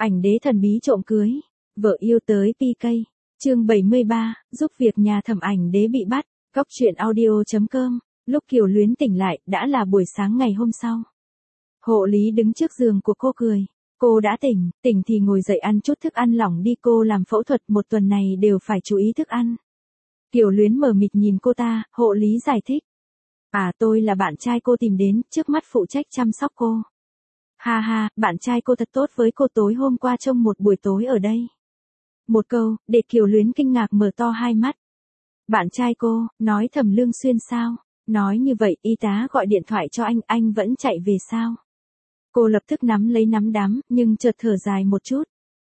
Ảnh đế thần bí trộm cưới, vợ yêu tới PK. Chương 73, giúp việc nhà thẩm ảnh đế bị bắt. Góc truyện audio.com. Lúc Kiều Luyến tỉnh lại, đã là buổi sáng ngày hôm sau. Hộ lý đứng trước giường của cô cười. Cô đã tỉnh thì ngồi dậy ăn chút thức ăn lỏng đi, cô làm phẫu thuật một tuần này đều phải chú ý thức ăn. Kiều Luyến mờ mịt nhìn cô ta, hộ lý giải thích. Tôi là bạn trai cô tìm đến, trước mắt phụ trách chăm sóc cô. Ha ha, bạn trai cô thật tốt với cô, tối hôm qua trong một buổi tối ở đây. Một câu, để Kiều Luyến kinh ngạc mở to hai mắt. Bạn trai cô, nói Thẩm Lương Xuyên sao? Nói như vậy, y tá gọi điện thoại cho anh vẫn chạy về sao? Cô lập tức nắm lấy nắm đấm, nhưng chợt thở dài một chút.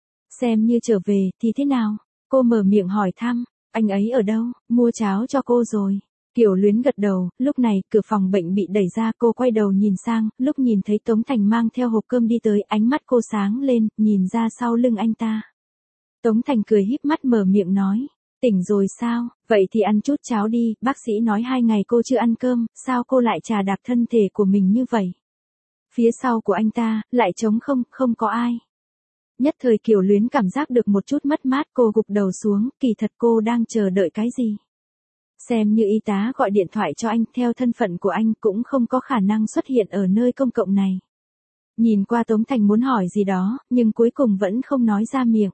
Xem như trở về, thì thế nào? Cô mở miệng hỏi thăm, anh ấy ở đâu, mua cháo cho cô rồi. Kiều Luyến gật đầu, lúc này, cửa phòng bệnh bị đẩy ra, cô quay đầu nhìn sang, lúc nhìn thấy Tống Thành mang theo hộp cơm đi tới, ánh mắt cô sáng lên, nhìn ra sau lưng anh ta. Tống Thành cười híp mắt mở miệng nói, tỉnh rồi sao, vậy thì ăn chút cháo đi, bác sĩ nói 2 ngày cô chưa ăn cơm, sao cô lại chà đạp thân thể của mình như vậy? Phía sau của anh ta, lại trống không có ai. Nhất thời Kiều Luyến cảm giác được một chút mất mát, cô gục đầu xuống, kỳ thật cô đang chờ đợi cái gì? Xem như y tá gọi điện thoại cho anh, theo thân phận của anh cũng không có khả năng xuất hiện ở nơi công cộng này. Nhìn qua Tống Thành muốn hỏi gì đó, nhưng cuối cùng vẫn không nói ra miệng.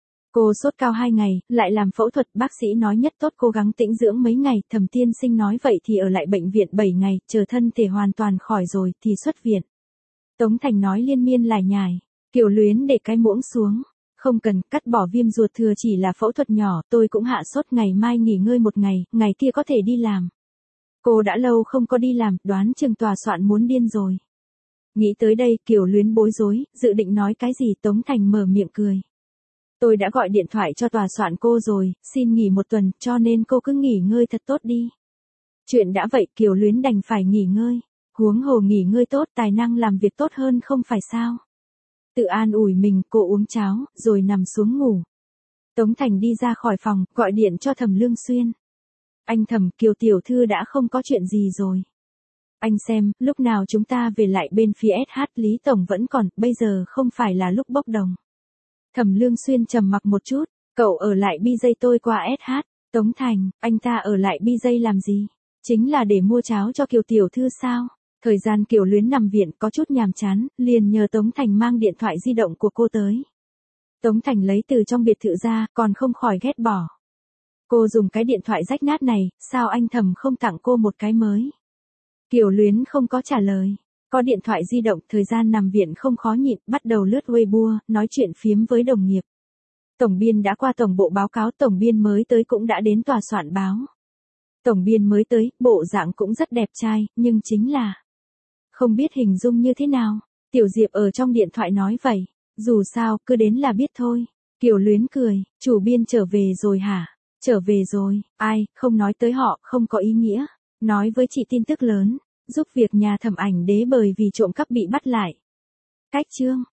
Cô sốt cao 2 ngày, lại làm phẫu thuật, bác sĩ nói nhất tốt cố gắng tĩnh dưỡng mấy ngày, Thẩm tiên sinh nói vậy thì ở lại bệnh viện 7 ngày, chờ thân thể hoàn toàn khỏi rồi thì xuất viện. Tống Thành nói liên miên lải nhải, Kiều Luyến để cái muỗng xuống. Không cần, cắt bỏ viêm ruột thừa chỉ là phẫu thuật nhỏ, tôi cũng hạ sốt, ngày mai nghỉ ngơi một ngày, ngày kia có thể đi làm. Cô đã lâu không có đi làm, đoán chừng tòa soạn muốn điên rồi. Nghĩ tới đây, Kiều Luyến bối rối, dự định nói cái gì, Tống Thành mở miệng cười. Tôi đã gọi điện thoại cho tòa soạn cô rồi, xin nghỉ 1 tuần, cho nên cô cứ nghỉ ngơi thật tốt đi. Chuyện đã vậy, Kiều Luyến đành phải nghỉ ngơi. Huống hồ nghỉ ngơi tốt, tài năng làm việc tốt hơn không phải sao? Tự an ủi mình, cô uống cháo, rồi nằm xuống ngủ. Tống Thành đi ra khỏi phòng, gọi điện cho Thẩm Lương Xuyên. Anh Thẩm, Kiều tiểu thư đã không có chuyện gì rồi. Anh xem, lúc nào chúng ta về lại bên phía SH, Lý Tổng vẫn còn, bây giờ không phải là lúc bốc đồng. Thẩm Lương Xuyên trầm mặc một chút, cậu ở lại BJ tôi qua SH. Tống Thành, anh ta ở lại BJ làm gì? Chính là để mua cháo cho Kiều tiểu thư sao? Thời gian Kiều Luyến nằm viện có chút nhàm chán, liền nhờ Tống Thành mang điện thoại di động của cô tới. Tống Thành lấy từ trong biệt thự ra, còn không khỏi ghét bỏ. Cô dùng cái điện thoại rách nát này, sao anh Thẩm không tặng cô một cái mới? Kiều Luyến không có trả lời. Có điện thoại di động, thời gian nằm viện không khó nhịn, bắt đầu lướt Weibo, nói chuyện phiếm với đồng nghiệp. Tổng biên đã qua tổng bộ báo cáo, tổng biên mới tới cũng đã đến tòa soạn báo. Tổng biên mới tới, bộ dạng cũng rất đẹp trai, nhưng chính là không biết hình dung như thế nào. Tiểu Diệp ở trong điện thoại nói vậy, dù sao, cứ đến là biết thôi. Kiều Luyến cười, chủ biên trở về rồi hả? Trở về rồi, ai, không nói tới họ, không có ý nghĩa. Nói với chị tin tức lớn, giúp việc nhà thẩm ảnh đế bởi vì trộm cắp bị bắt lại. Cách chương